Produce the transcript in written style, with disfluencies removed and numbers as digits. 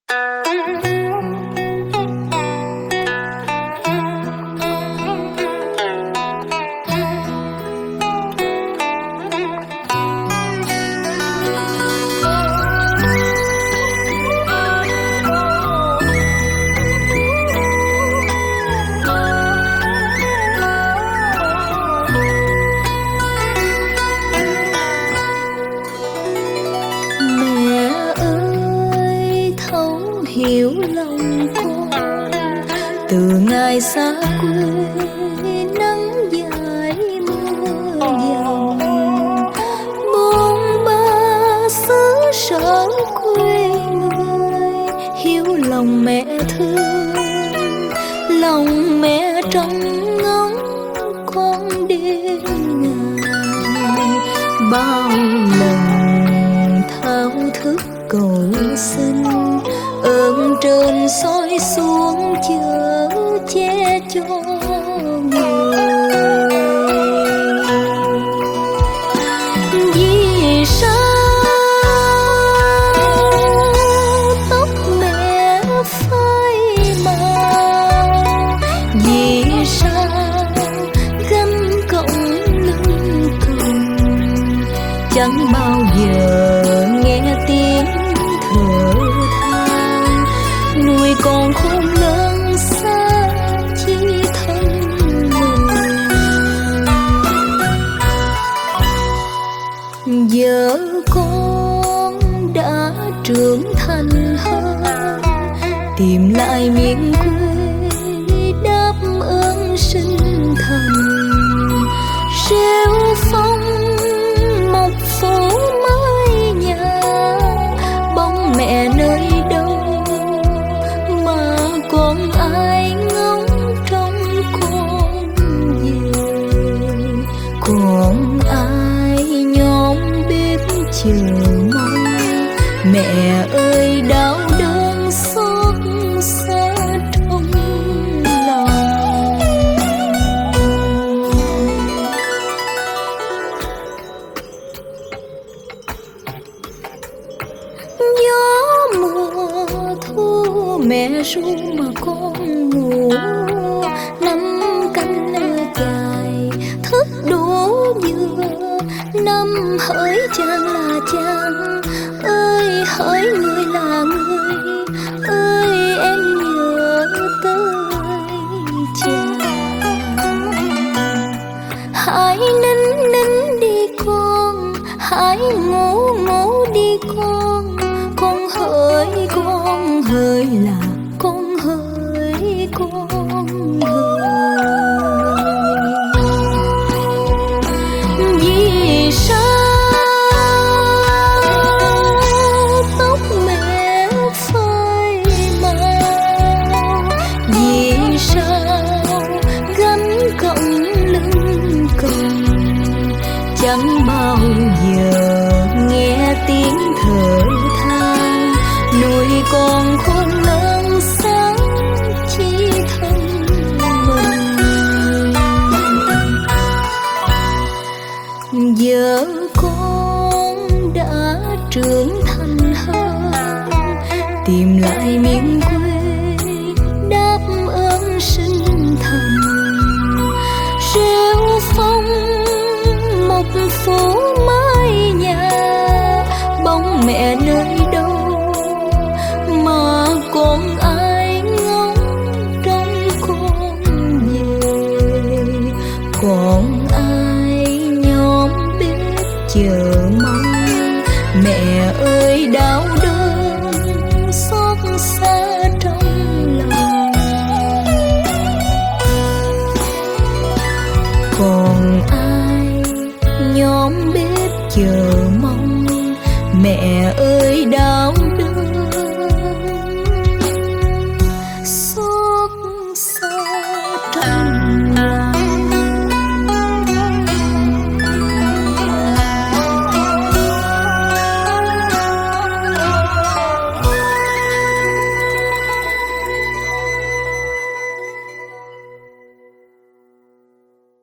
hiểu lòng con từ ngày xa quê nắng dài mưa dầm buông ba xứ sở quê người hiểu lòng mẹ thương lòng mẹ trong ngóng con đêm ngày bao lần thao thức cầu xin ơn trên soi xuống chở che cho người vì sao tóc mẹ phai màu vì sao gánh cổng lưng còng chẳng bao giờ nghe tiếng thở than nuôi con khôn lớn xa chi thân người giờ con đã trưởng thành hơn tìm lại miền quê đáp ơn sinh thần rêu phong một phố mái nhà bóng mẹ nơi đâu mà còn ai ngóng trông con về còn ai nhóm bếp chờ mong mẹ ơi đau đớn xót xa trong lòng gió mùa thu mẹ ru mà con ngủ năm canh dài thức đủ vừa năm hỡi chàng là chàng ơi hỡi người là người ơi em nhớ tới chàng hãy nín nín đi con hãy ngủ ngủ đi con hỡi là con hỡi con hỡi vì sao tóc mẹ phai màu vì sao gánh cổng lưng còng chẳng bao giờ nghe tiếng thở than nuôi con khôn lớn sáng chi thân mình giờ con đã trưởng thành hơn tìm lại miền quê đáp ơn sinh thần rêu phong một phố mái nhà bóng mẹ nơi đâu mà còn ai ngóng trông con về còn ai nhóm bếp chờ mong mẹ ơi đau đớn xót xa trong lòng còn ai nhóm bếp chờ mong mẹ ơi đau đớn